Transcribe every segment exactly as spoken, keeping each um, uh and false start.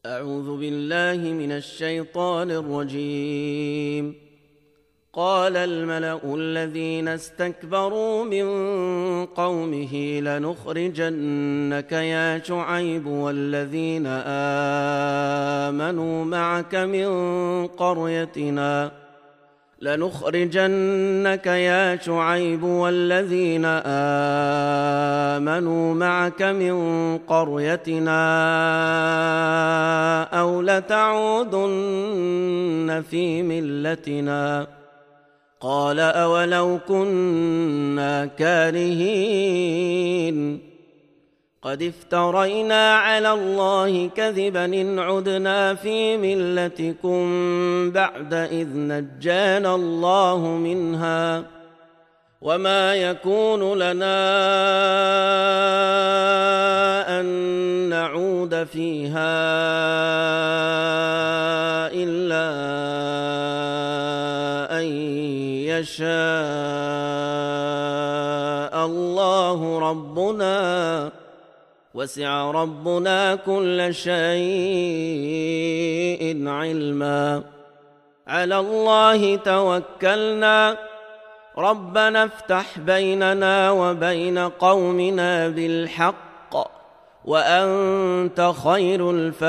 أعوذ بالله من الشيطان الرجيم. قال الملأ الذين استكبروا من قومه لنخرجنك يا شعيب والذين آمنوا معك من قريتنا لنخرجنك يا شعيب والذين آمنوا معك من قريتنا أو لتعودن في ملتنا. قال أولو كنا كارهين قد افترينا على الله كذبا إن عدنا في ملتكم بعد إذ نجانا الله منها وما يكون لنا أن نعود فيها إلا أن يشاء الله ربنا وسع ربنا كل شيء علما. على الله توكلنا ربنا افتح بيننا وبين قومنا بالحق وأنت خير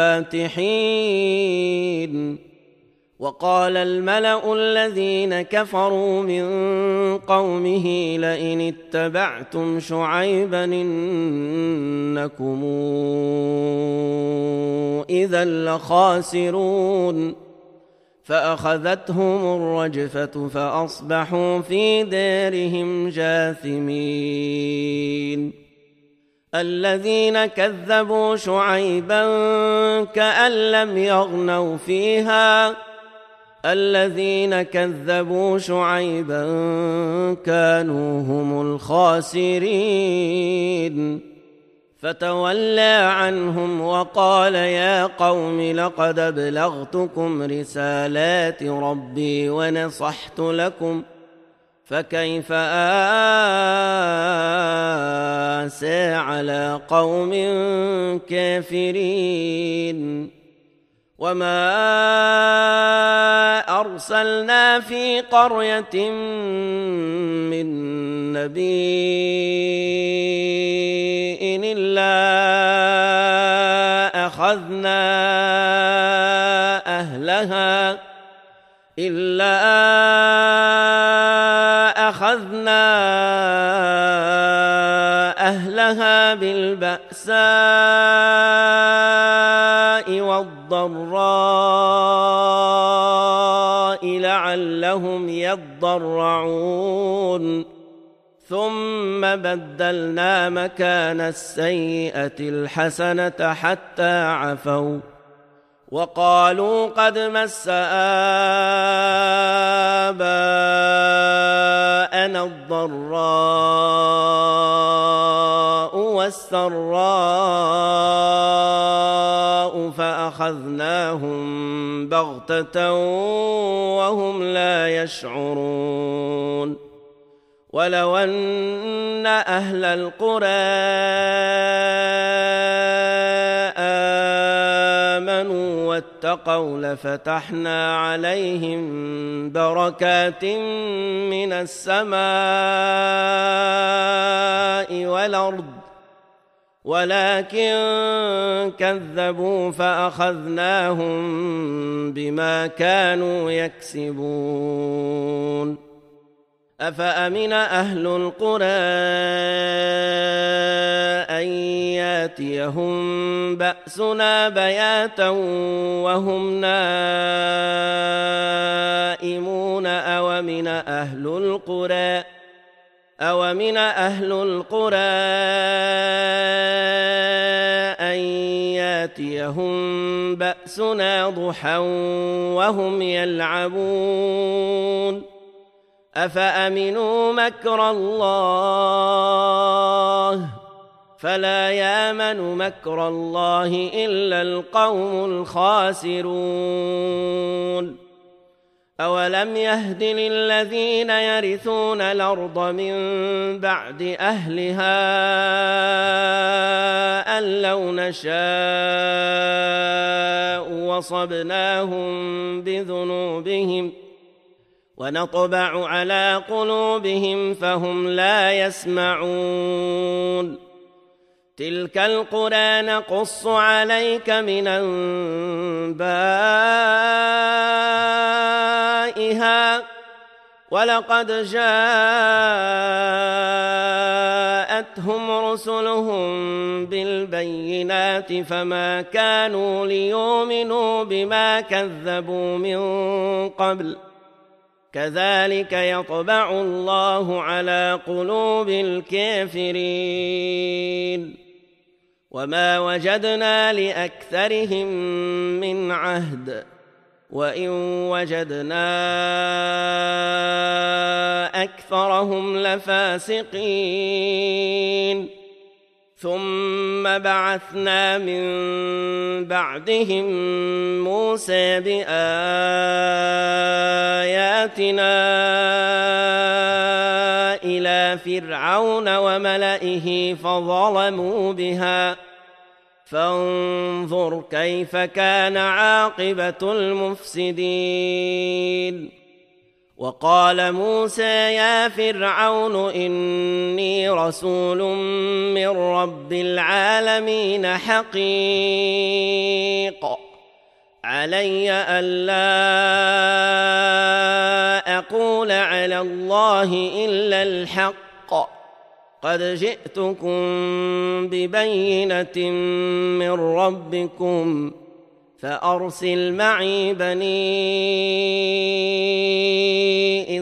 الفاتحين. وقال الملأ الذين كفروا من قومه لئن اتبعتم شعيبا إنكم إذا لخاسرون. فأخذتهم الرجفة فأصبحوا في دارهم جاثمين. الذين كذبوا شعيبا كأن لم يغنوا فيها الذين كذبوا شعيبا كانوا هم الخاسرين. فتولى عنهم وقال يا قوم لقد أبلغتكم رسالات ربي ونصحت لكم فكيف آسى على قوم كافرين. وما أرسلنا في قرية من نبي إلا أخذنا أهلها إلا أخذنا أهلها بالبأساء والضراء لعلهم يضرعون ثم بدلنا مكان السيئة الحسنة حتى عفوا وقالوا قد مس آباءنا الضراء والسراء فأخذناهم بغتة وهم لا يشعرون. ولو أن أهل القرى آمنوا واتقوا لفتحنا عليهم بركات من السماء والأرض ولكن كذبوا فأخذناهم بما كانوا يكسبون. أفأمن أهل القرى أن ياتيهم بأسنا بياتا وهم نائمون أومن أهل القرى أومن أهل القرى أن ياتيهم بأسنا ضحى وهم يلعبون. أفأمنوا مكر الله فلا يامن مكر الله إلا القوم الخاسرون. أولم يهد للذين يرثون الأرض من بعد أهلها أن لو نشاء وصبناهم بذنوبهم ونطبع على قلوبهم فهم لا يسمعون تلك القرى نقص عليك من أنبائها ولقد جاءتهم رسلهم بالبينات فما كانوا ليؤمنوا بما كذبوا من قبل كذلك يطبع الله على قلوب الكافرين وما وجدنا لأكثرهم من عهد وإن وجدنا أكثرهم لفاسقين ثم بعثنا من بعدهم موسى بآياتنا إلى فرعون وملئه فظلموا بها فانظر كيف كان عاقبة المفسدين وقال موسى يا فرعون إني رسول من رب العالمين حقيق علي ألا أقول على الله إلا الحق قد جئتكم ببينة من ربكم فأرسل معي بني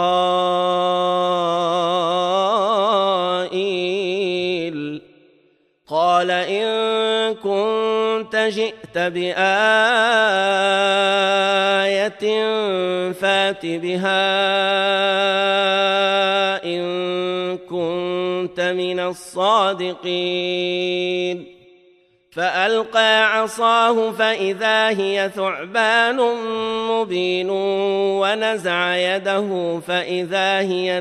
إسرائيل قال إن كنت جئت بآية فات بها إن كنت من الصادقين فألقى عصاه فإذا هي ثعبان مبين ونزع يده فإذا هي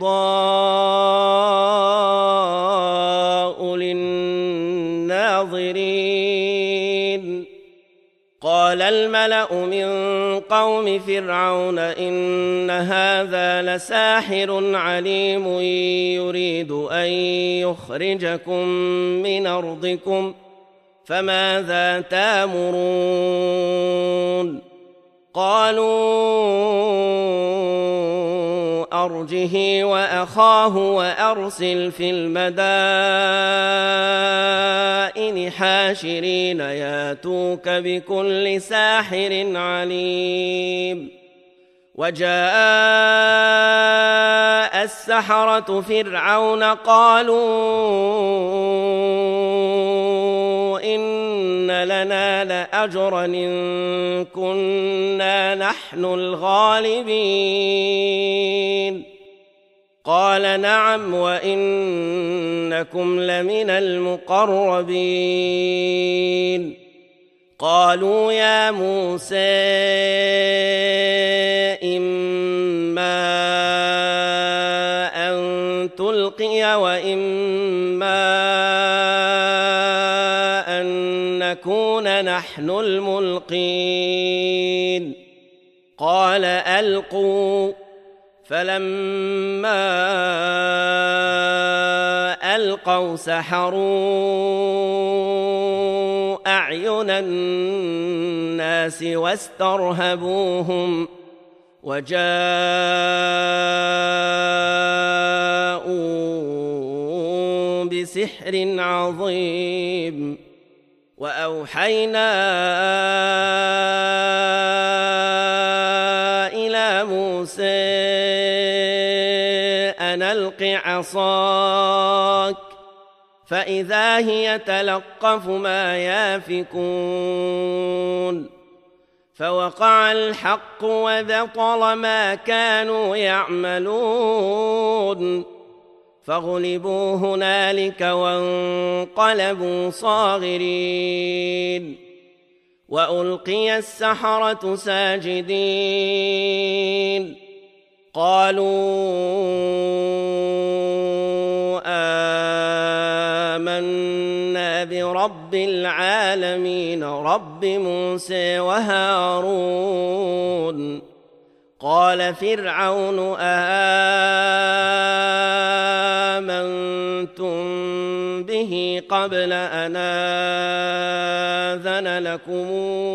بيضاء للناظرين قال الملأ من قوم فرعون إن هذا لساحر عليم يريد أن يخرجكم من أرضكم فماذا تأمرون قالوا أرجه وأخاه وأرسل في المدائن حاشرين ياتوك بكل ساحر عليم وجاء السحرة فرعون قالوا إن لنا لأجرا إن كنا نحن الغالبين قال نعم وإنكم لمن المقربين قالوا يا موسى إما أن تلقي وإما أن نكون نحن الملقين قال ألقوا فلما ألقوا سحروا أعين الناس واسترهبوهم وجاءوا بسحر عظيم وأوحينا إلى موسى أن ألق عصاك فإذا هي تلقف ما يافكون فوقع الحق وبطل ما كانوا يعملون فغلبوا هنالك وانقلبوا صاغرين وألقي السحرة ساجدين قالوا آمنا برب العالمين رب موسى وهارون. قال فرعون آمنتم به قبل أن آذن لكم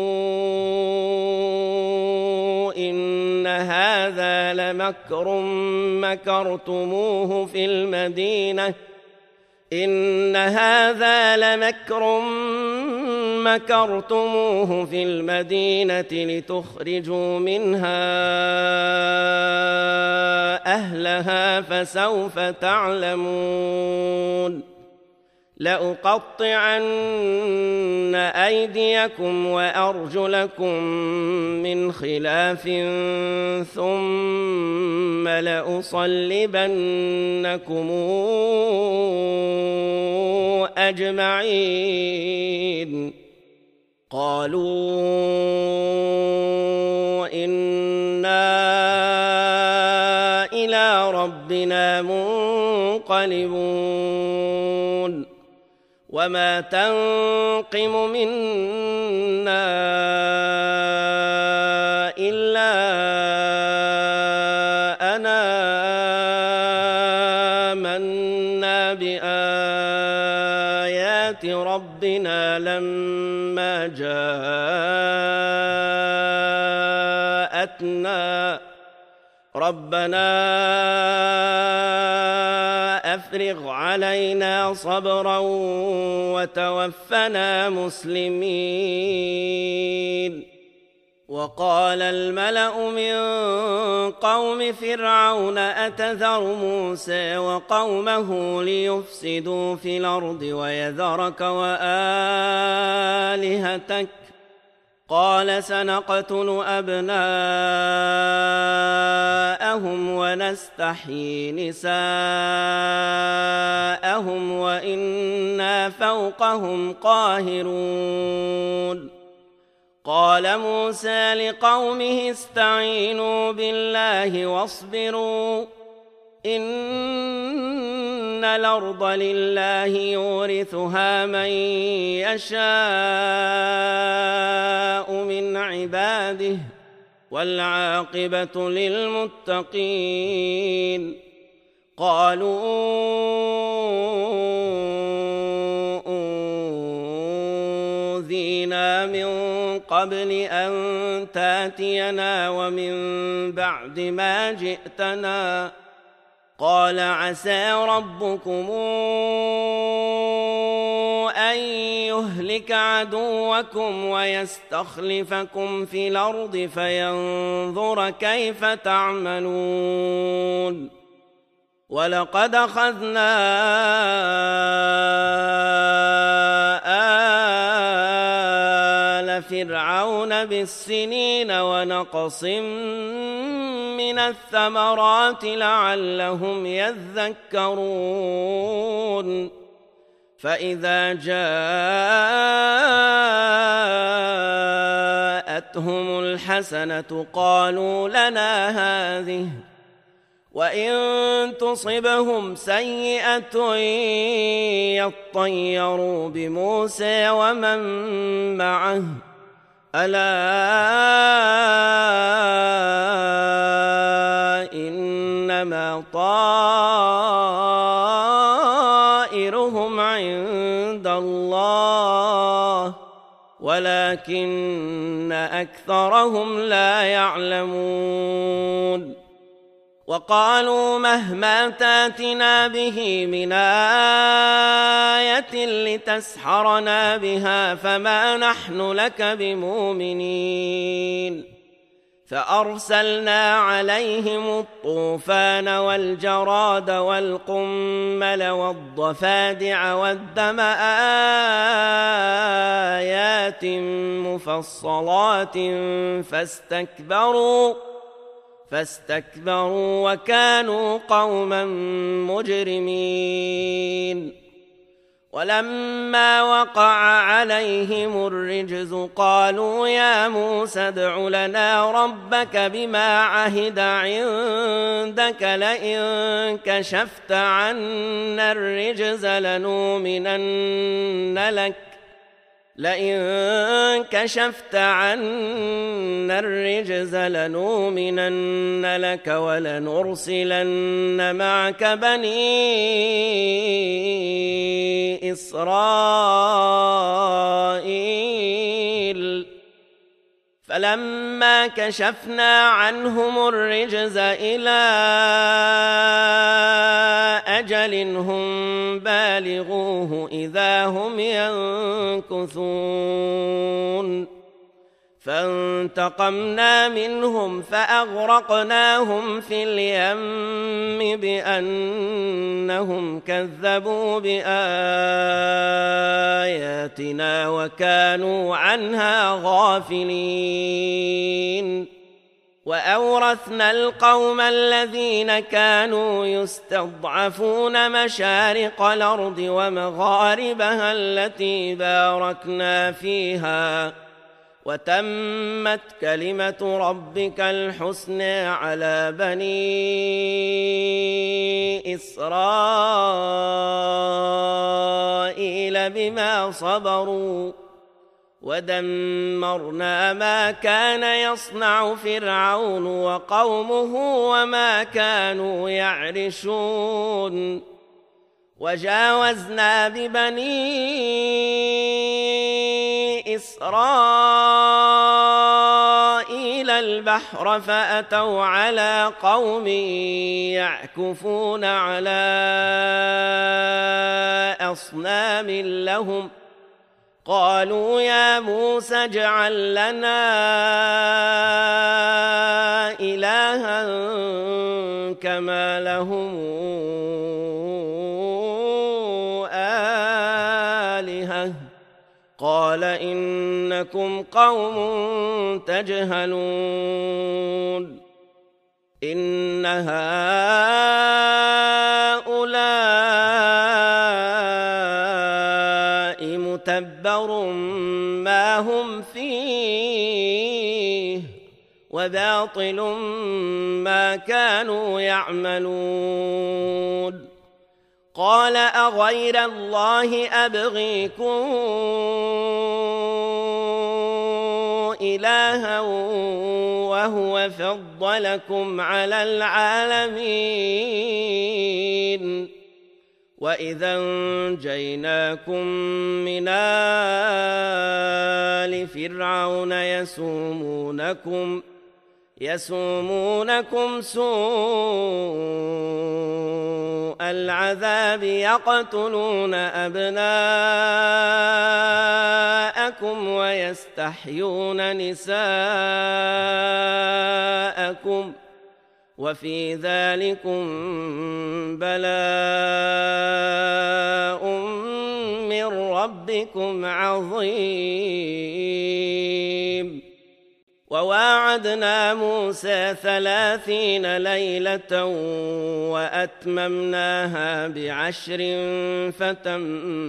إن هذا لمكر مكرتموه في المدينة إن هذا لمكر مكرتموه في المدينة لتخرجوا منها أهلها فسوف تعلمون. لأقطعن أيديكم وأرجلكم من خلاف ثم لأصلبنكم أجمعين. قالوا إنا إلى ربنا منقلبون. وما تنقم منا إلا أن آمنا بآيات ربنا لما جاءتنا ربنا أفرغ علينا صبرا وتوفنا مسلمين. وقال الملأ من قوم فرعون أتذر موسى وقومه ليفسدوا في الأرض ويذرك وآلهتك قال سنقتل أبناءهم ونستحيي نساءهم وإنا فوقهم قاهرون. قال موسى لقومه استعينوا بالله واصبروا إن الأرض لله يورثها من يشاء من عباده والعاقبة للمتقين. قالوا أوذينا من قبل أن تاتينا ومن بعد ما جئتنا قال عسى ربكم أن يهلك عدوكم ويستخلفكم في الأرض فينظر كيف تعملون. ولقد أخذنا آل فرعون بالسنين ونقص من الثمرات لعلهم يذكرون. فإذا جاءتهم الحسنة قالوا لنا هذه وإن تصبهم سيئة يطيروا بموسى ومن معه ألا إنما طائرهم عند الله ولكن أكثرهم لا يعلمون. وقالوا مهما تاتنا به من آية لتسحرنا بها فما نحن لك بمؤمنين. فأرسلنا عليهم الطوفان والجراد والقمل والضفادع والدم آيات مفصلات فاستكبروا فاستكبروا وكانوا قوما مجرمين. ولما وقع عليهم الرجز قالوا يا موسى ادع لنا ربك بما عهد عندك لئن كشفت عنا الرجز لنؤمنن لك لئن كشفت عنا الرجز لنؤمنن لك ولنرسلن معك بني إسرائيل فلما كشفنا عنهم الرجز إلى أجل هم بالغوه إذا هم ينكثون فانتقمنا منهم فأغرقناهم في اليم بأنهم كذبوا بآياتنا وكانوا عنها غافلين وأورثنا القوم الذين كانوا يستضعفون مشارق الأرض ومغاربها التي باركنا فيها وتمت كلمة ربك الحسنى على بني إسرائيل بما صبروا ودمرنا ما كان يصنع فرعون وقومه وما كانوا يعرشون وجاوزنا ببني إسرائيل البحر فأتوا على قوم يعكفون على أصنام لهم قالوا يا موسى اجعل لنا إلها كما لهم آلهة قال إنكم قوم تجهلون إن هؤلاء متبر ما هم فيه وباطل ما كانوا يعملون قال أغير الله أبغيكم إلها وهو فضلكم على العالمين وإذا أنجيناكم من آل فرعون يسومونكم يسومونكم سوء العذاب يقتلون أبناءكم ويستحيون نساءكم وفي ذلكم بلاء من ربكم عظيم وواعدنا موسى ثلاثين ليلة وأتممناها بعشر فتم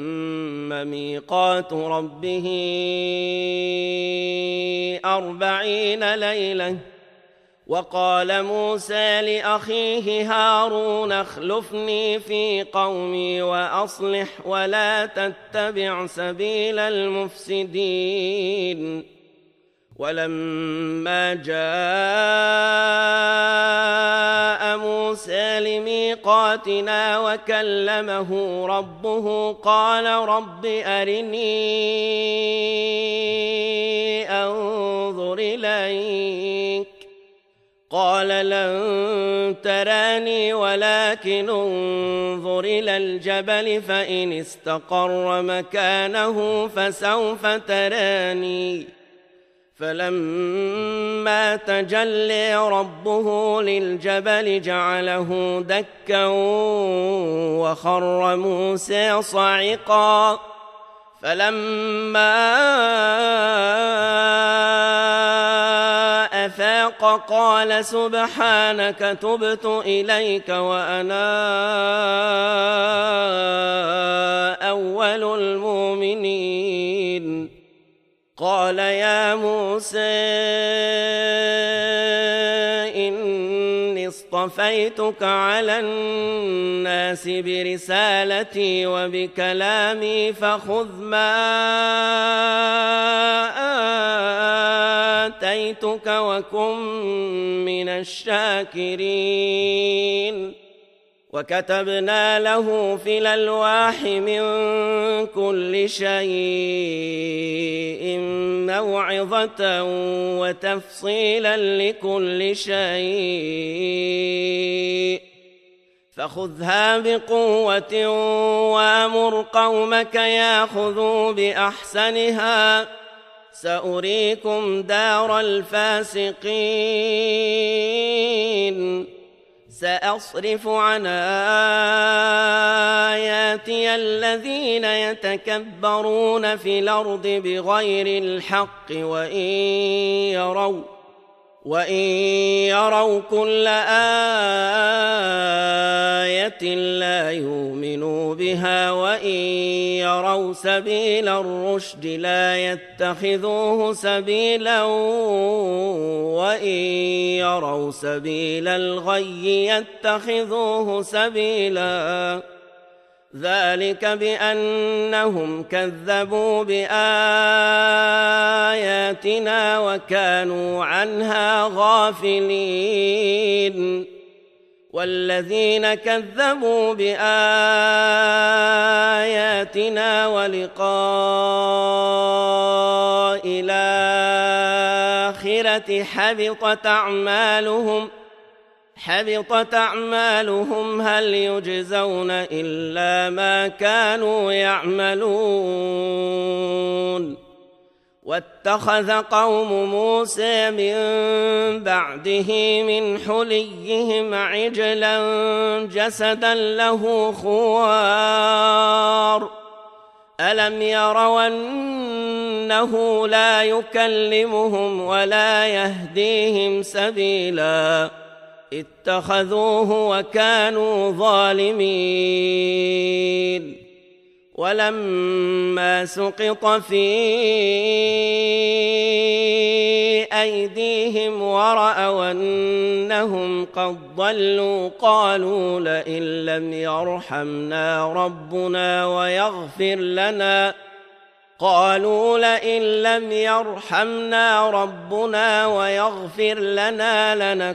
ميقات ربه أربعين ليلة وقال موسى لأخيه هارون اخلفني في قومي وأصلح ولا تتبع سبيل المفسدين ولما جاء موسى لميقاتنا وكلمه ربه قال رب أرني أنظر إليك قال لن تراني ولكن انظر إلى الجبل فإن استقر مكانه فسوف تراني فلما تجلى ربه للجبل جعله دكا وخر موسى صعقا فلما أفاق قال سبحانك تبت إليك وأنا أول المؤمنين. قال يا موسى إني اصطفيتك على الناس برسالتي وبكلامي فخذ ما آتيتك وكن من الشاكرين. وكتبنا له في الألواح من كل شيء موعظة وتفصيلا لكل شيء فخذها بقوة وأمر قومك يأخذوا بأحسنها سأريكم دار الفاسقين. سأصرف عن آياتي الذين يتكبرون في الأرض بغير الحق وإن يروا وإن يروا كل آية لا يؤمنوا بها وإن يروا سبيل الرشد لا يتخذوه سبيلا وإن يروا سبيل الغي يتخذوه سبيلا. ذلك بأنهم كذبوا بآياتنا وكانوا عنها غافلين. والذين كذبوا بآياتنا ولقاء الآخرة حبطت أعمالهم حبطت أعمالهم هل يجزون إلا ما كانوا يعملون. واتخذ قوم موسى من بعده من حليهم عجلا جسدا له خوار ألم يروا أنه لا يكلمهم ولا يهديهم سبيلا اتخذوه وكانوا ظالمين. ولما سقط في أيديهم ورأوا أنهم قد ضلوا قالوا لئن لم يرحمنا ربنا ويغفر لنا قالوا لئن لم يرحمنا ربنا ويغفر لنا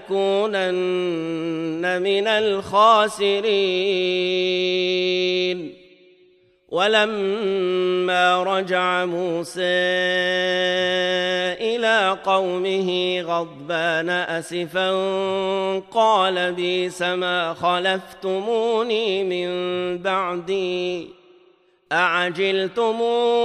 لنكونن من الخاسرين. ولما رجع موسى إلى قومه غضبان أسفا قال بئس ما خلفتموني من بعدي أعجلتم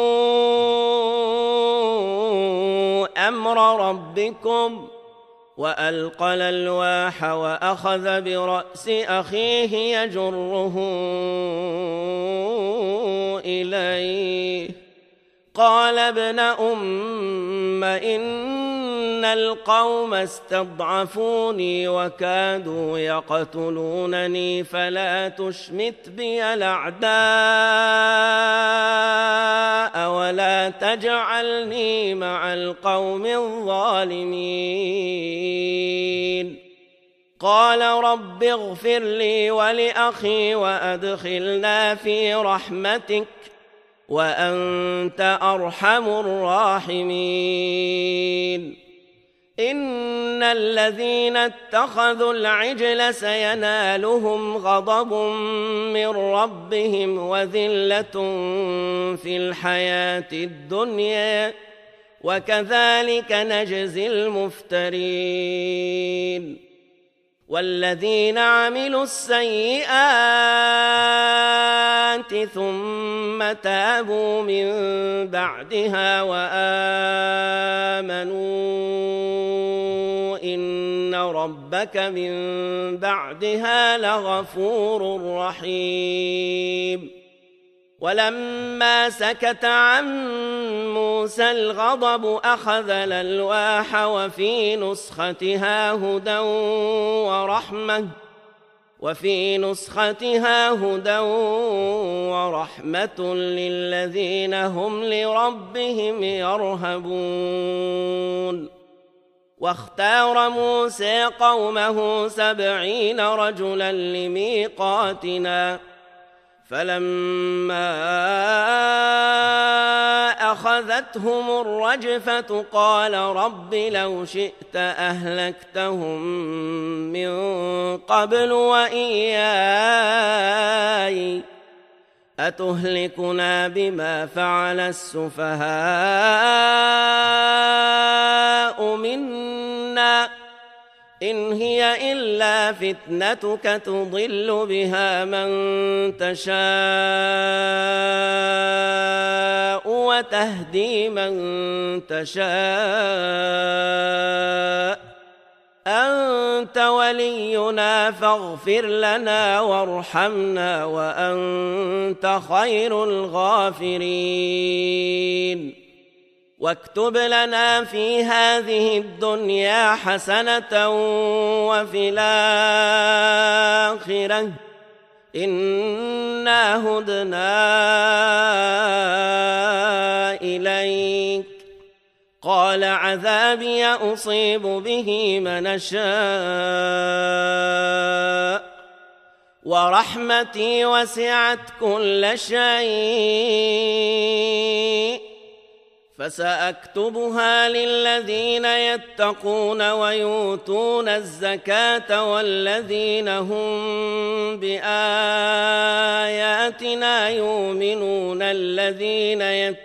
أمر ربكم. وألقى الألواح وأخذ برأس أخيه يجره إليه قال ابن أم إن القوم استضعفوني وكادوا يقتلونني فلا تشمت بي الأعداء ولا تجعلني مع القوم الظالمين. قال رب اغفر لي ولأخي وأدخلنا في رحمتك وأنت أرحم الراحمين. إن الذين اتخذوا العجل سينالهم غضب من ربهم وذلة في الحياة الدنيا وكذلك نجزي المفترين. والذين عملوا السيئات ثم تابوا من بعدها وآمنوا إن ربك من بعدها لغفور رحيم. ولما سكت عن موسى الغضب أخذ الألواح وفي نسختها هدى ورحمة وفي نسختها هدى ورحمة للذين هم لربهم يرهبون. واختار موسى قومه سبعين رجلا لميقاتنا، فلما أخذتهم الرجفة قال رب لو شئت أهلكتهم من قبل وإياي أتهلكنا بما فعل السفهاء منا إن هي إلا فتنتك تضل بها من تشاء وتهدي من تشاء أنت ولينا فاغفر لنا وارحمنا وأنت خير الغافرين. واكتب لنا في هذه الدنيا حسنة وفي الآخرة إنا هدنا إليك. قال عذابي أصيب به من أشاء ورحمتي وسعت كل شيء فسأكتبها للذين يتقون ويؤتون الزكاة والذين هم بآياتنا يؤمنون الذين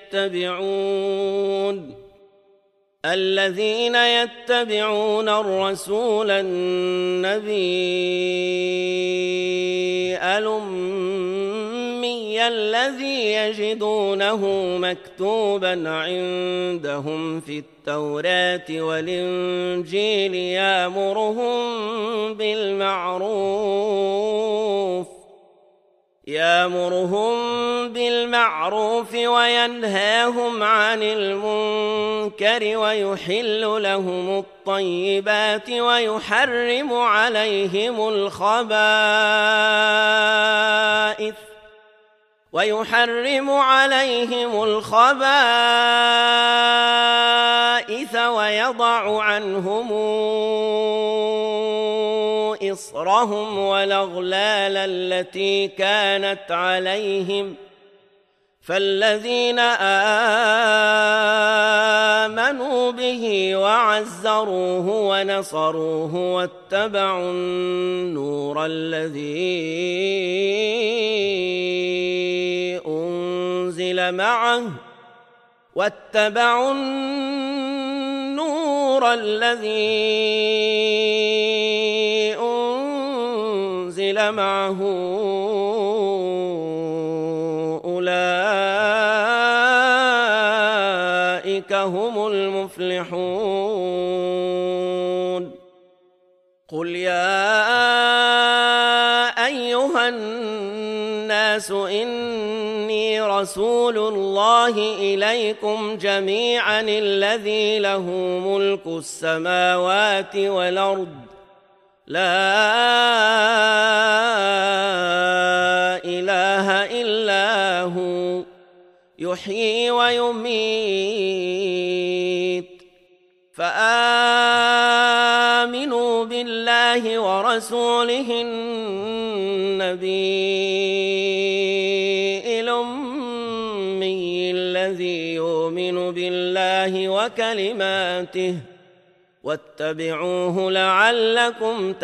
يتبعون الذين يتبعون الرسول النبي الأمي الذي يجدونه مكتوبا عندهم في التوراة والإنجيل يأمرهم بالمعروف يأمرهم بالمعروف وينهاهم عن المنكر ويحل لهم الطيبات ويحرم عليهم الخبائث ويحرم عليهم الخبائث ويضع عنهم إصرهم والأغلال التي كانت عليهم فالذين آمنوا به وعزروه ونصروه واتبعوا النور الذي أنزل معه واتبعوا النور الذي أنزل معه أولئك هم المفلحون. قل يا أيها الناس إني رسول الله إليكم جميعا الذي له ملك السماوات والأرض لا إله إلا هو يحيي ويميت فآمنوا بالله ورسوله النبي الأمي الذي يؤمن بالله وكلماته واتبعوه لعلكم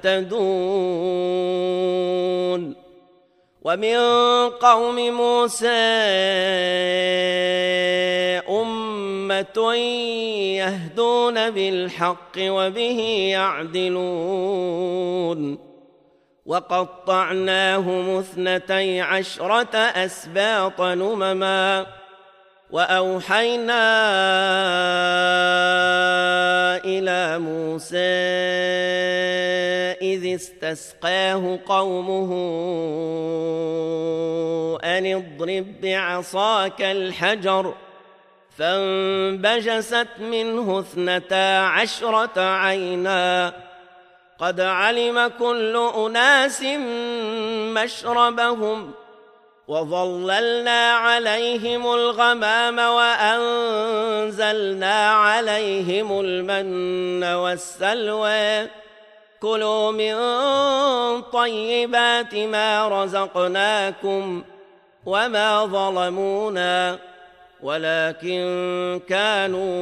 تهتدون. ومن قوم موسى أمة يهدون بالحق وبه يعدلون. وقطعناهم اثنتي عشرة أسباط نمما وأوحينا إلى موسى إذ استسقاه قومه أن اضرب بعصاك الحجر فانبجست منه اثنتا عشرة عينا قد علم كل أناس مشربهم وظللنا عليهم الغمام وأنزلنا عليهم المن والسلوى كلوا من طيبات ما رزقناكم وما ظلمونا ولكن كانوا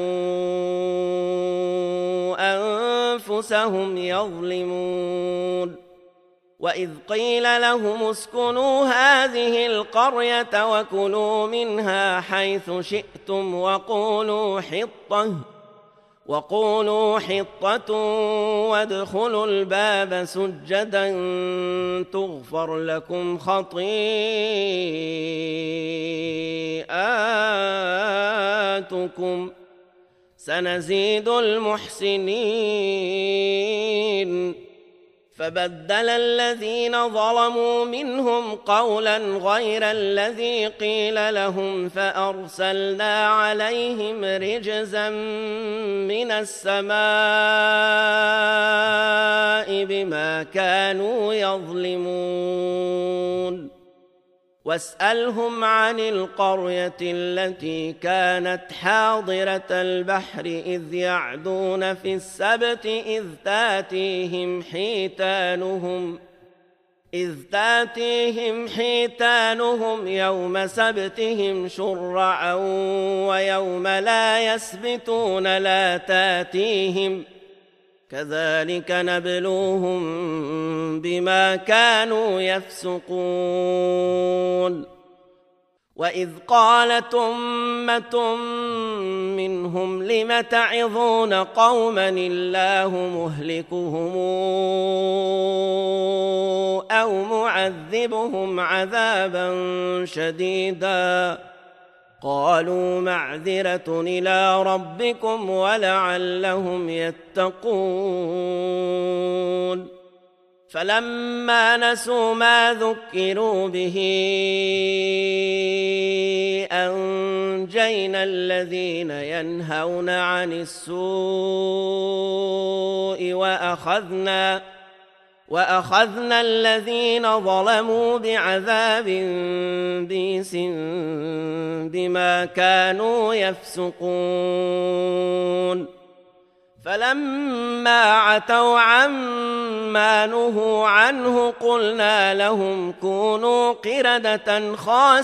أنفسهم يظلمون وإذ قيل لهم اسكنوا هذه القرية وكلوا منها حيث شئتم وقولوا حطة وقولوا حطة وادخلوا الباب سجدا تغفر لكم خطيئاتكم سنزيد المحسنين فبدل الذين ظلموا منهم قولا غير الذي قيل لهم فأرسلنا عليهم رجزا من السماء بما كانوا يظلمون واسألهم عن القرية التي كانت حاضرة البحر إذ يعدون في السبت إذ تاتيهم حيتانهم إذ تاتيهم حيتانهم يوم سبتهم شرعا ويوم لا يسبتون لا تاتيهم كذلك نبلوهم بما كانوا يفسقون وإذ قالت أمة منهم لم تعظون قوما الله مهلكهم أو معذبهم عذابا شديدا قالوا معذرة إلى ربكم ولعلهم يتقون فلما نسوا ما ذكروا به أنجينا الذين ينهون عن السوء وأخذنا وأخذنا الذين ظلموا بعذاب بئيس بما كانوا يفسقون فلما عتوا عما نهوا عنه قلنا لهم كونوا قردة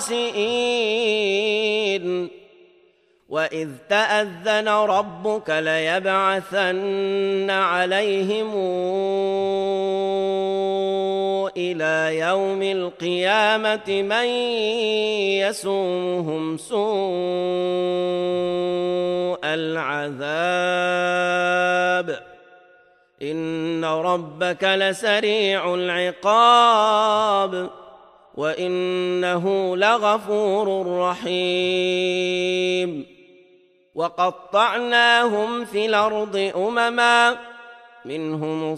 خاسئين وإذ تأذن ربك ليبعثن عليهم إلى يوم القيامة من يسومهم سوء العذاب إن ربك لسريع العقاب وإنه لغفور رحيم وقطعناهم في الأرض أمما منهم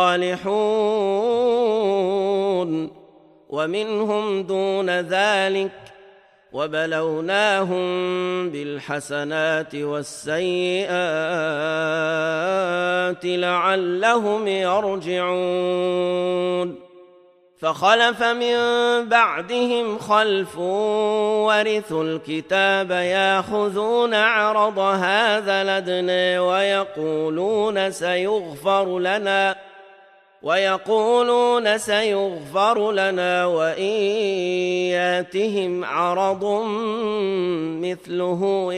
الصالحون ومنهم دون ذلك وبلوناهم بالحسنات والسيئات لعلهم يرجعون فخلف من بعدهم خلف ورثوا الكتاب ياخذون عرض هذا الأدنى ويقولون سيغفر لنا ويقولون سيغفر لنا وإن ياتهم عرض مثله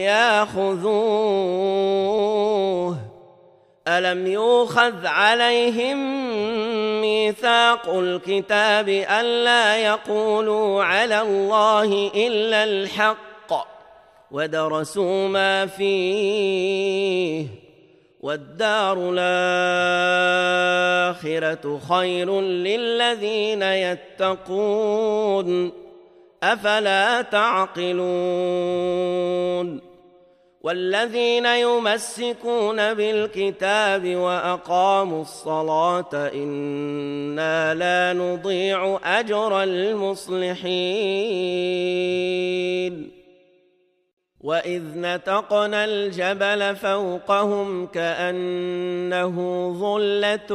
ياخذوه ألم يؤخذ عليهم ميثاق الكتاب ألا يقولوا على الله إلا الحق ودرسوا ما فيه والدار الآخرة خير للذين يتقون أفلا تعقلون والذين يمسكون بالكتاب وأقاموا الصلاة إنا لا نضيع أجر المصلحين وإذ نتقنا الجبل فوقهم كأنه ظلة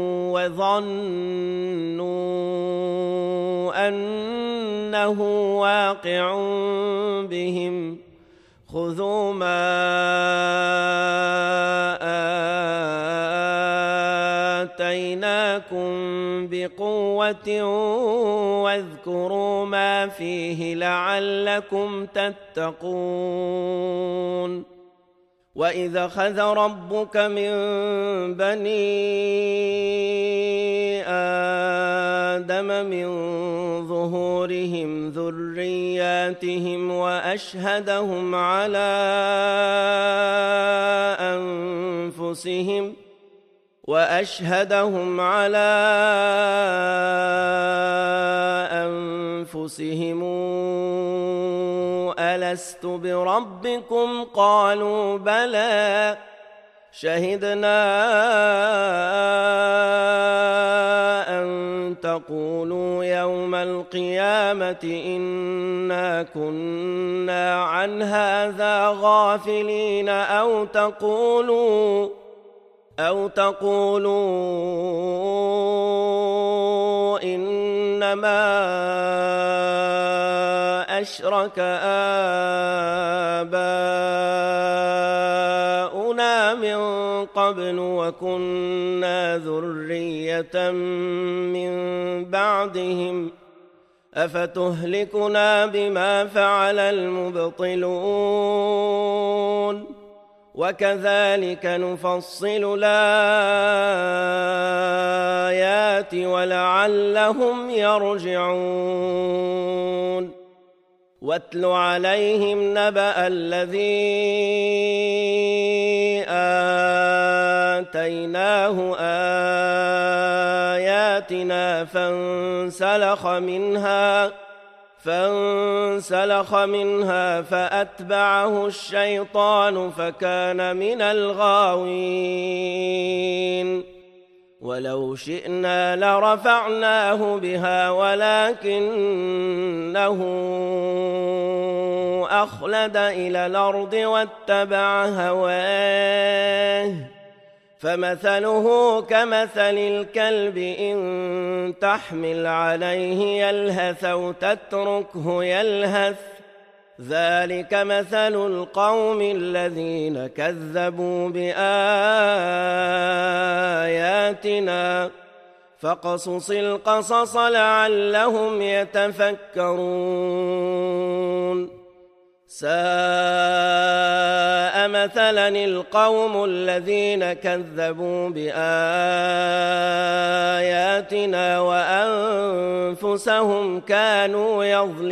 وظنوا أنه واقع بهم خذوا ما آتيناكم بقوة واذكروا ما فيه لعلكم تتقون وإذا أخذ ربك من بني آدم من ظهورهم ذرياتهم وأشهدهم على أنفسهم وأشهدهم على أنفسهم ألست بربكم قالوا بلى شهدنا أن تقولوا يوم القيامة إنا كنا عن هذا غافلين أو تقولوا أو تقولوا إنما أشرك آباؤنا من قبل وكنا ذرية من بعدهم أفتهلكنا بما فعل المبطلون وكذلك نفصل الآيات ولعلهم يرجعون واتل عليهم نبأ الذي آتيناه آياتنا فانسلخ منها فانسلخ منها فأتبعه الشيطان فكان من الغاوين ولو شئنا لرفعناه بها ولكنه أخلد إلى الأرض واتبع هواه فمثله كمثل الكلب إن تحمل عليه يلهث أو تتركه يلهث ذلك مثل القوم الذين كذبوا بآياتنا فاقصص القصص لعلهم يتفكرون ساء مثلا القوم الذين كذبوا بآياتنا وأنفسهم كانوا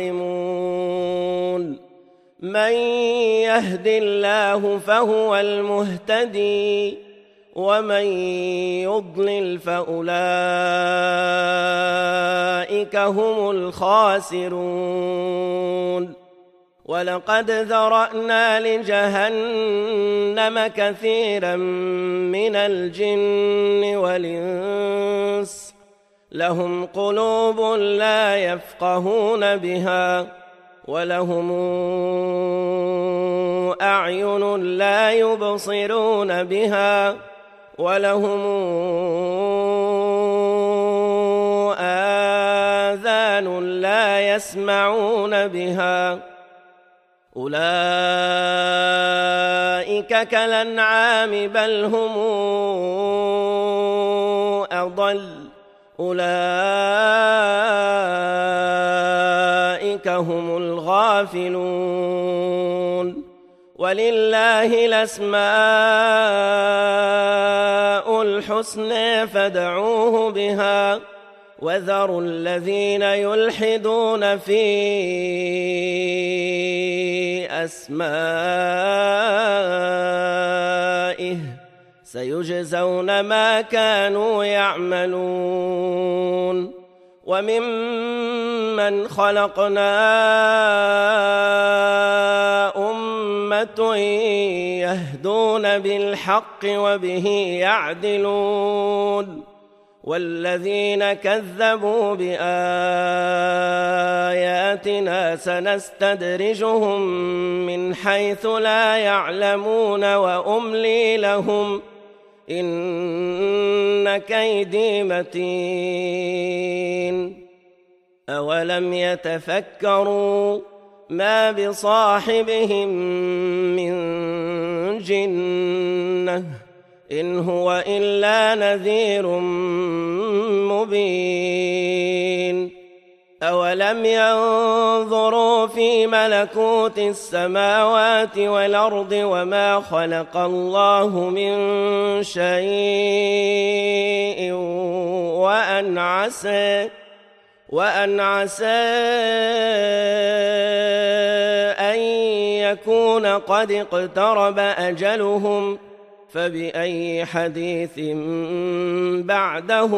يظلمون من يهد الله فهو المهتدي ومن يضلل فأولئك هم الخاسرون ولقد ذرأنا لجهنم كثيرا من الجن والإنس لهم قلوب لا يفقهون بها ولهم أعين لا يبصرون بها ولهم آذان لا يسمعون بها أولئك كالأنعام بل هم أضل أولئك هم الغافلون ولله الأسماء الحسنى فادعوه بها وذروا الذين يلحدون في أسمائه سيجزون ما كانوا يعملون وممن خلقنا أمة يهدون بالحق وبه يعدلون والذين كذبوا بآياتنا سنستدرجهم من حيث لا يعلمون وأملي لهم إن كيدي متين أولم يتفكروا ما بصاحبهم من جنة إن هو إلا نذير مبين أولم ينظروا في ملكوت السماوات والأرض وما خلق الله من شيء وأن عسى وأن عسى أن يكون قد اقترب أجلهم فبأي حديث بعده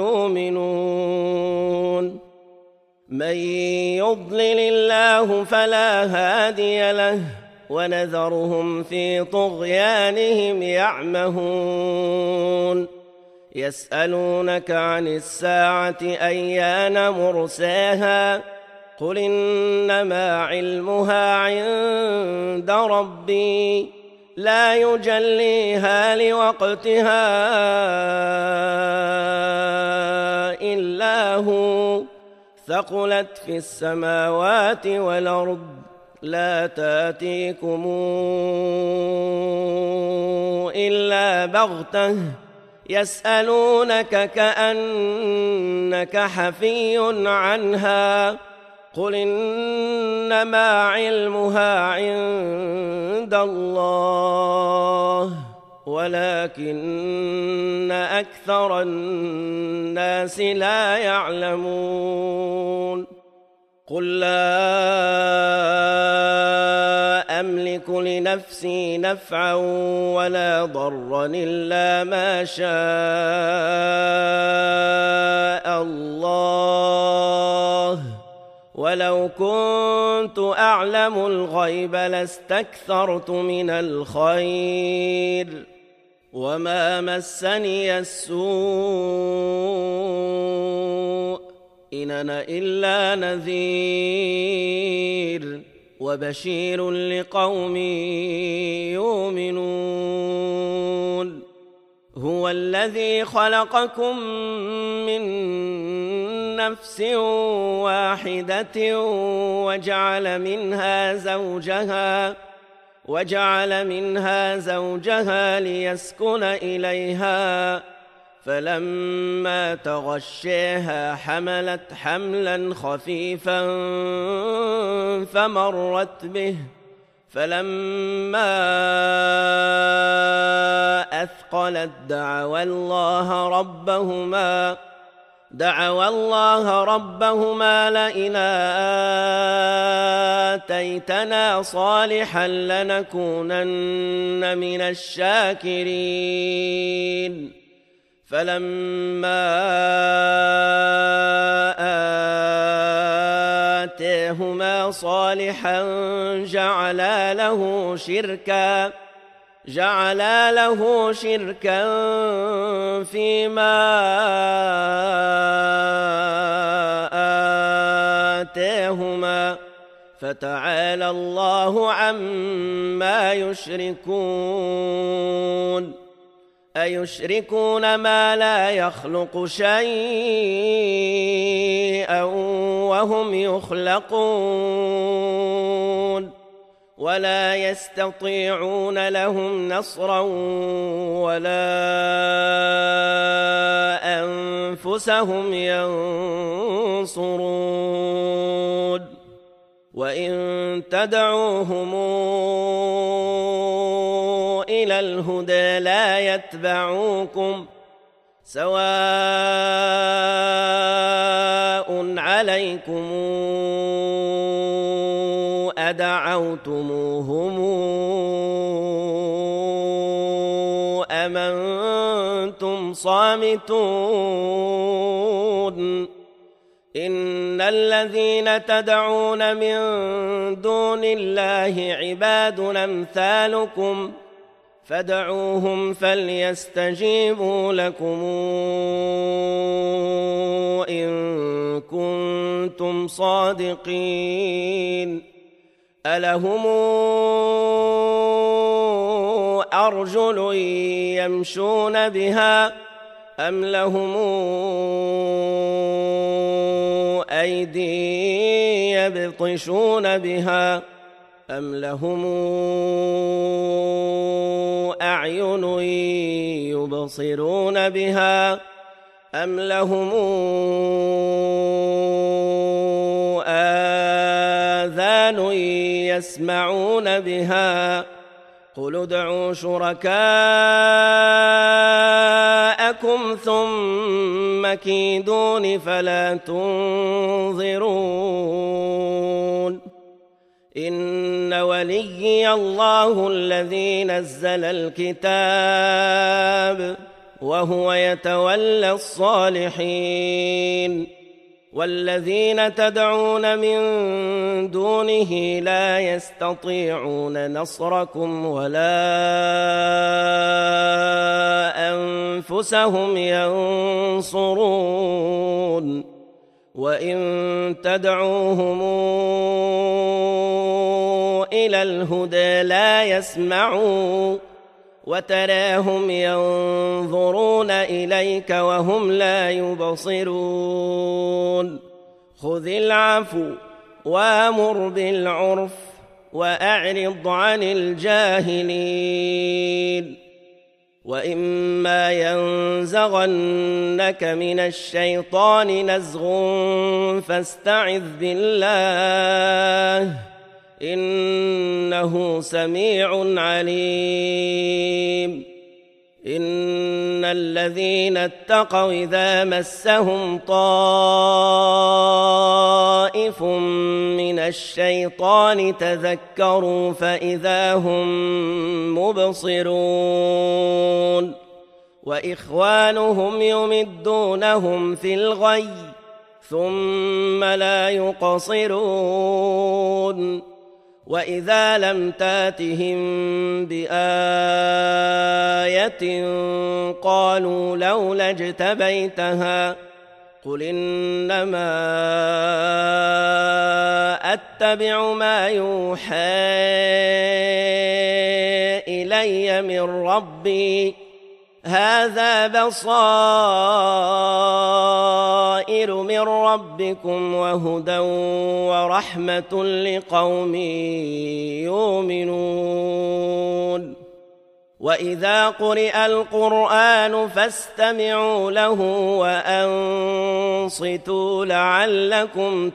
يؤمنون من يضلل الله فلا هادي له ونذرهم في طغيانهم يعمهون يسألونك عن الساعة أيان مرساها قل إنما علمها عند ربي لا يجليها لوقتها إلا هو ثقلت في السماوات والأرض لا تأتيكم إلا بغتة يسألونك كأنك حفي عنها قل إنما علمها عند الله ولكن أكثر الناس لا يعلمون قل لا أملك لنفسي نفعا ولا ضرا إلا ما شاء الله ولو كنت أعلم الغيب لاستكثرت من الخير وما مسني السوء إن أنا إلا نذير وبشير لقوم يؤمنون هو الذي خلقكم من نفس واحدة وجعل منها زوجها وجعل منها زوجها ليسكن إليها فلما تغشيها حملت حملا خفيفا فمرت به فلما أثقلت دعوا الله ربهما دعوا الله ربهما لئن آتيتنا صالحا لنكونن من الشاكرين فلما آتاهما صالحا جعلا له شركا جعلا له شركا فيما آتاهما فتعالى الله عما يشركون أيشركون ما لا يخلق شيئا وهم يخلقون ولا يستطيعون لهم نصرا ولا أنفسهم ينصرون وإن تدعوهم إلى الهدى لا يتبعوكم سواء عليكم أدعوتموهم أم أنتم صامتون إن الذين تدعون من دون الله عباد أمثالكم فادعوهم فليستجيبوا لكم إن كنتم صادقين. ألهم أرجل يمشون بها أم لهم أيدي يبطشون بها أم لهم أعين يبصرون بها أم لهم آذان يسمعون بها قل ادعوا شركاءكم ثم كيدون فلا تنظرون. إن وليي الله الذي نزل الكتاب وهو يتولى الصالحين. والذين تدعون من دونه لا يستطيعون نصركم ولا أنفسهم ينصرون. وإن تدعوهم إلى الهدى لا يسمعوا وتراهم ينظرون إليك وهم لا يبصرون. خذ العفو وامر بالعرف وأعرض عن الجاهلين. وإما ينزغنك من الشيطان نزغ فاستعذ بالله إنه سميع عليم. إن الذين اتقوا إذا مسهم طائف من الشيطان تذكروا فإذا هم مبصرون. وإخوانهم يمدونهم في الغي ثم لا يقصرون. وإذا لم تاتهم بآية قالوا لولا اجتبيتها قل إنما أتبع ما يوحى إلي من ربي هذا بصائر من ربكم وهدى ورحمة لقوم يؤمنون. وإذا قرئ القرآن فاستمعوا له وأنصتوا لعلكم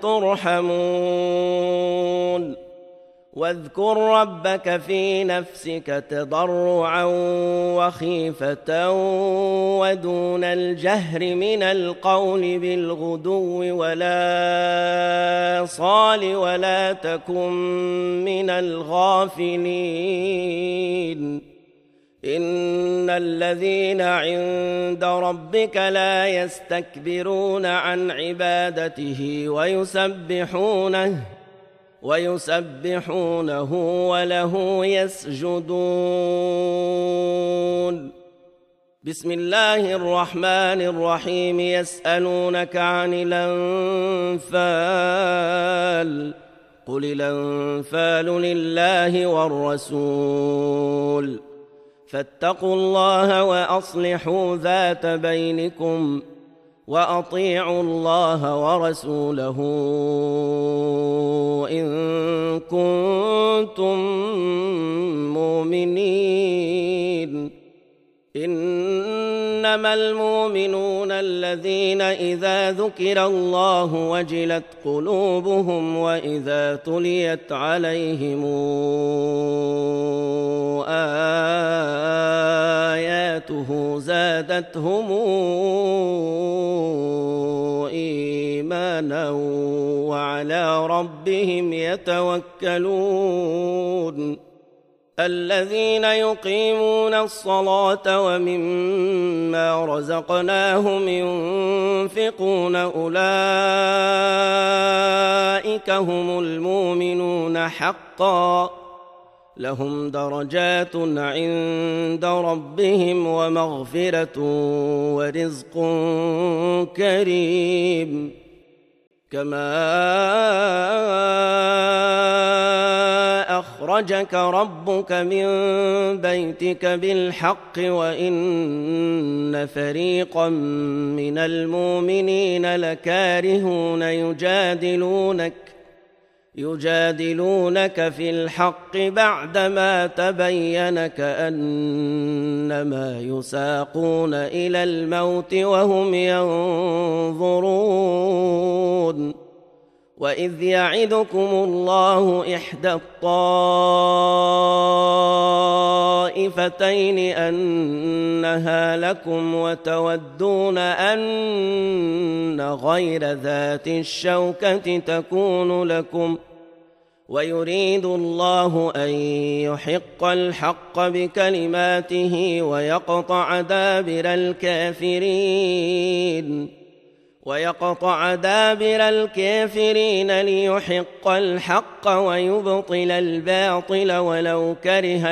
ترحمون. واذكر ربك في نفسك تضرعا وخيفة ودون الجهر من القول بالغدو ولا صال ولا تكن من الغافلين. إن الذين عند ربك لا يستكبرون عن عبادته ويسبحونه ويسبحونه وله يسجدون. بسم الله الرحمن الرحيم. يسألونك عن الأنفال قل الأنفال لله والرسول فاتقوا الله وأصلحوا ذات بينكم وأطيعوا الله ورسوله إن كنتم مؤمنين. إنما المؤمنون الذين إذا ذكر الله وجلت قلوبهم وإذا تليت عليهم آياته زادتهم إيمانا وعلى ربهم يتوكلون. الذين يقيمون الصلاة ومما رزقناهم ينفقون أولئك هم المؤمنون حقا لهم درجات عند ربهم ومغفرة ورزق كريم كما أخرجك ربك من بيتك بالحق وإن فريقا من المؤمنين لكارهون يجادلونك يجادلونك في الحق بعدما تبين كأنما يساقون إلى الموت وهم ينظرون وإذ يعدكم الله إحدى الطائفتين أنها لكم وتودون أن غير ذات الشوكة تكون لكم ويريد الله أن يحق الحق بكلماته ويقطع دابر الكافرين ويقطع دابر الكافرين ليحق الحق ويبطل الباطل ولو كره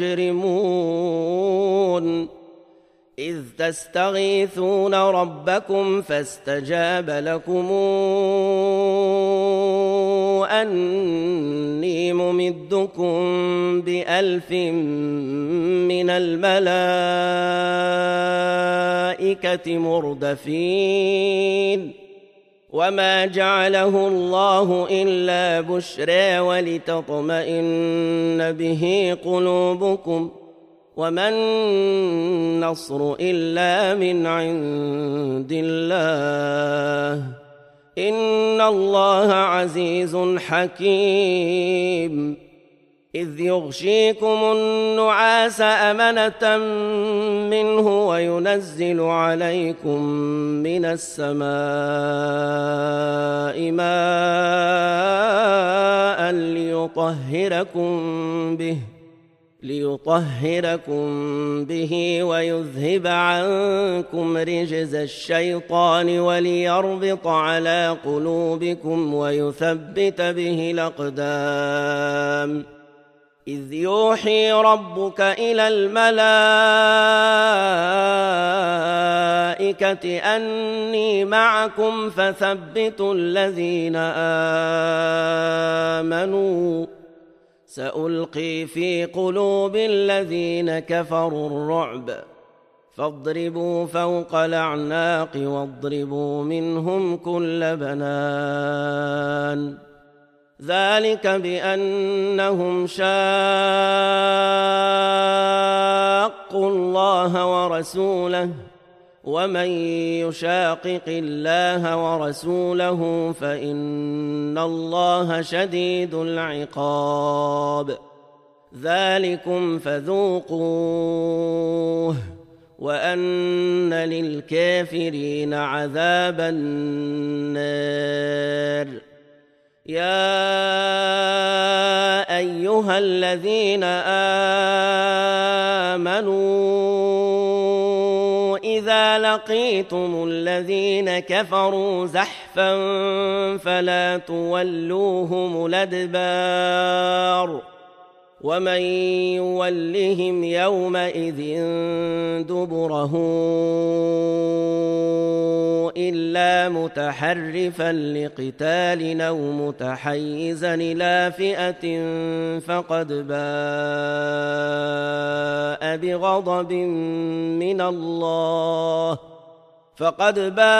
المجرمون إذ تستغيثون ربكم فاستجاب لكم أني ممدكم بألف من الملائكة مردفين وما جعله الله إلا بشرى ولتطمئن به قلوبكم وما النصر إلا من عند الله إن الله عزيز حكيم إذ يغشيكم النعاس أمنة منه وينزل عليكم من السماء ماء ليطهركم به ليطهركم به ويذهب عنكم رجز الشيطان وليربط على قلوبكم ويثبت به الأقدام إذ يوحي ربك إلى الملائكة أني معكم فثبتوا الذين آمنوا سألقي في قلوب الذين كفروا الرعب فاضربوا فوق الأعناق واضربوا منهم كل بنان ذلك بأنهم شاقوا الله ورسوله ومن يشاقق الله ورسوله فإن الله شديد العقاب ذلكم فذوقوه وأن للكافرين عذاب النار يا أيها الذين آمنوا إذا لقيتم الذين كفروا زحفا فلا تولوهم الأدبار ومن يولهم يومئذ دبره إلا متحرفا لقتال أو متحيزا إلى فئة فقد باء بغضب من الله فقد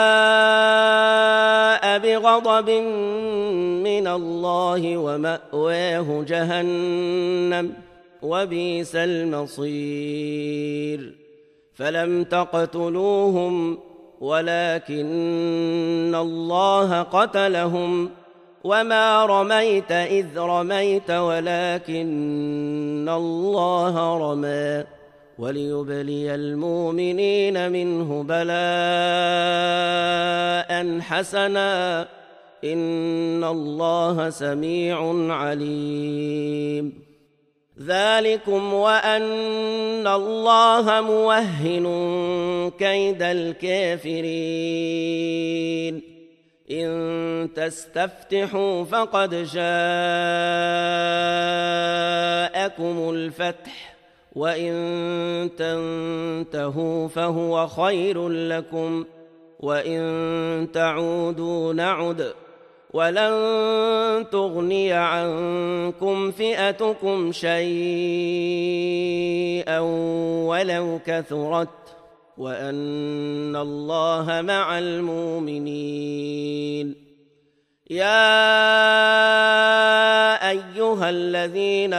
باء بغضب من الله ومأواه جهنم وبئس المصير فلم تقتلوهم ولكن الله قتلهم وما رميت إذ رميت ولكن الله رمى وليبلي المؤمنين منه بلاء حسنا إن الله سميع عليم ذلكم وأن الله موهن كيد الكافرين إن تستفتحوا فقد جاءكم الفتح وإن تنتهوا فهو خير لكم وإن تعودوا نعد ولن تغني عنكم فئتكم شيئا ولو كثرت وأن الله مع المؤمنين. يا أيها الذين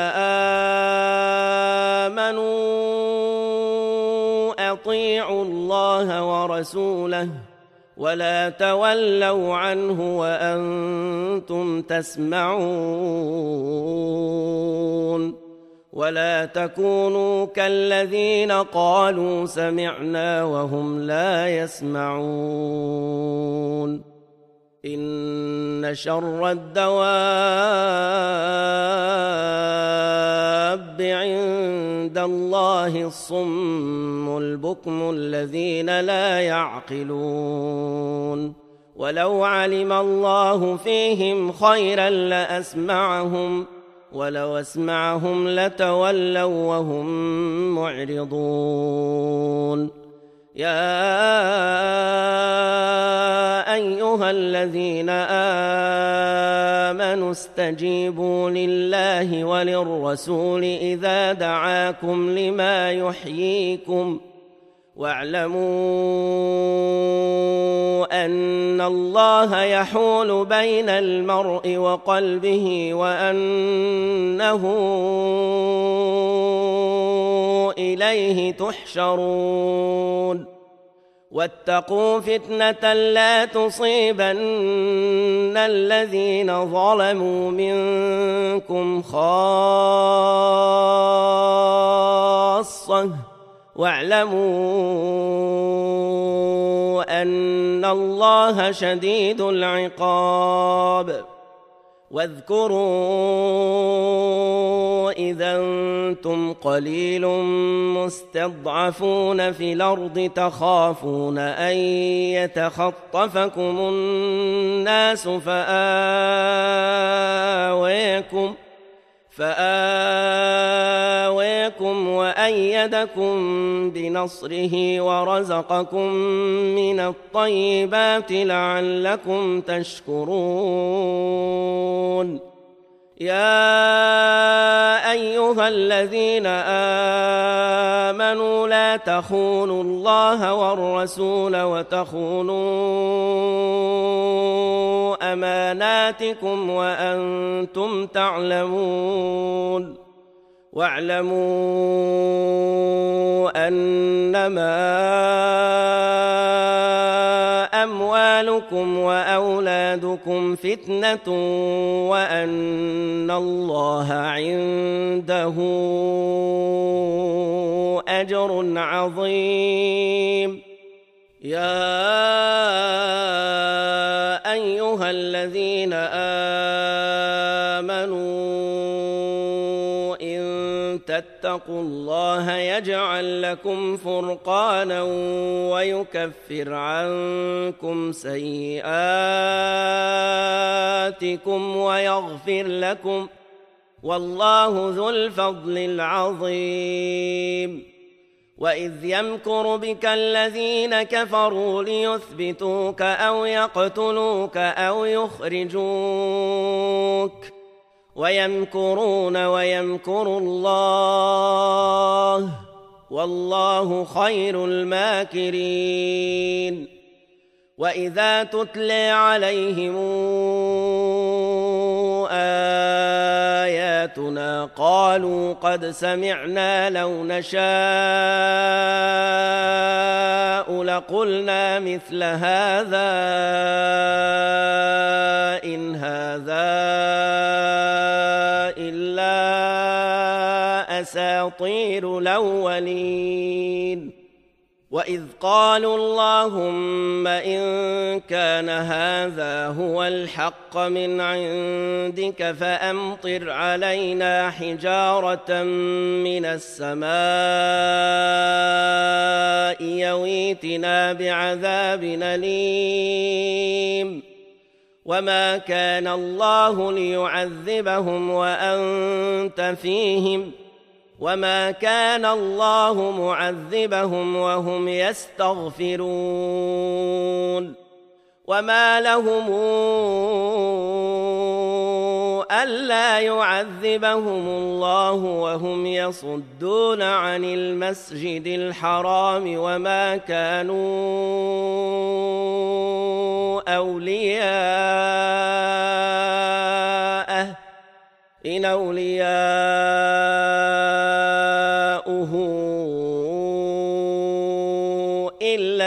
آمنوا أطيعوا الله ورسوله ولا تولوا عنه وأنتم تسمعون ولا تكونوا كالذين قالوا سمعنا وهم لا يسمعون. إن شر الدواب عند الله الصم البكم الذين لا يعقلون. ولو علم الله فيهم خيرا لأسمعهم ولو أسمعهم لتولوا وهم معرضون. يا أيها الذين آمنوا استجيبوا لله وللرسول إذا دعاكم لما يحييكم واعلموا أن الله يحول بين المرء وقلبه وأنه إليه تحشرون. واتقوا فتنة لا تصيبن الذين ظلموا منكم خاصة واعلموا أن الله شديد العقاب. واذكروا إذا أنتم قليل مستضعفون في الأرض تخافون أن يتخطفكم الناس فآويكم فآويكم وأيدكم بنصره ورزقكم من الطيبات لعلكم تشكرون. يا أيها الذين آمنوا لا تخونوا الله والرسول وتخونوا أماناتكم وأنتم تعلمون. واعلموا أنما أموالكم وأولادكم فتنة وأن الله عنده أجر عظيم. يا أيها الذين آمنوا تتقوا الله يجعل لكم فرقانا ويكفر عنكم سيئاتكم ويغفر لكم والله ذو الفضل العظيم. وإذ يمكر بك الذين كفروا ليثبتوك أو يقتلوك أو يخرجوك ويمكرون ويمكر الله والله خير الماكرين. وإذا تتلى عليهم آياتنا قالوا قد سمعنا لو نشاء لقلنا مثل هذا إن هذا إلا أساطير الأولين. وإذ قالوا اللهم إن كان هذا هو الحق من عندك فأمطر علينا حجارة من السماء يويتنا بعذاب أليم وما كان الله ليعذبهم وأنت فيهم وما كان الله معذبهم وهم يستغفرون وما لهم ألا يعذبهم الله وهم يصدون عن المسجد الحرام وما كانوا أولياءه إن أولياؤه إلا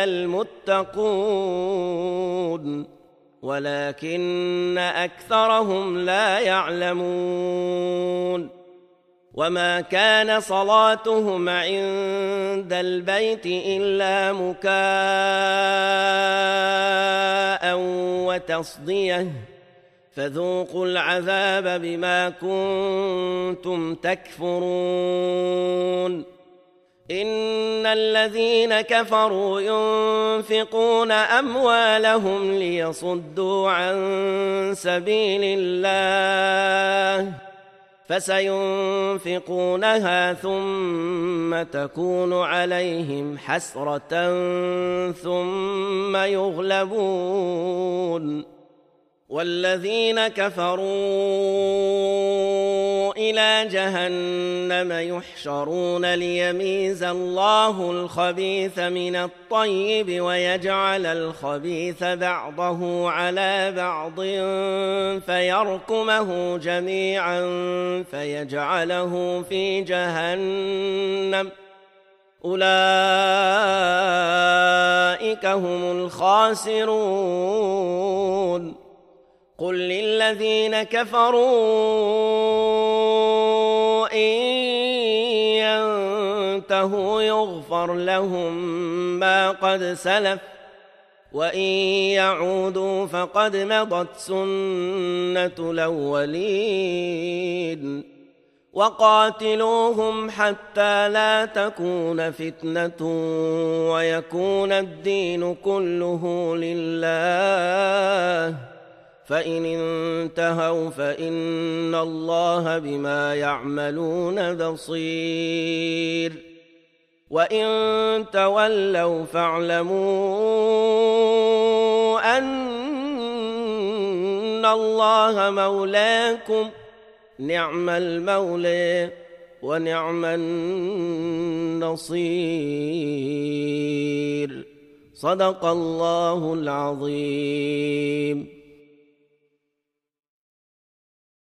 المتقون ولكن أكثرهم لا يعلمون وما كان صلاتهم عند البيت إلا مكاء وتصدية فذوقوا العذاب بما كنتم تكفرون إن الذين كفروا ينفقون أموالهم ليصدوا عن سبيل الله فسينفقونها ثم تكون عليهم حسرة ثم يغلبون والذين كفروا إلى جهنم يحشرون ليميز الله الخبيث من الطيب ويجعل الخبيث بعضه على بعض فيركمه جميعا فيجعله في جهنم أولئك هم الخاسرون قل للذين كفروا إن ينتهوا يغفر لهم ما قد سلف وإن يعودوا فقد مضت سنة الأولين وقاتلوهم حتى لا تكون فتنة ويكون الدين كله لله فإن انتهوا فإن الله بما يعملون بصير وإن تولوا فاعلموا أن الله مولاكم نعم المولى ونعم النصير صدق الله العظيم.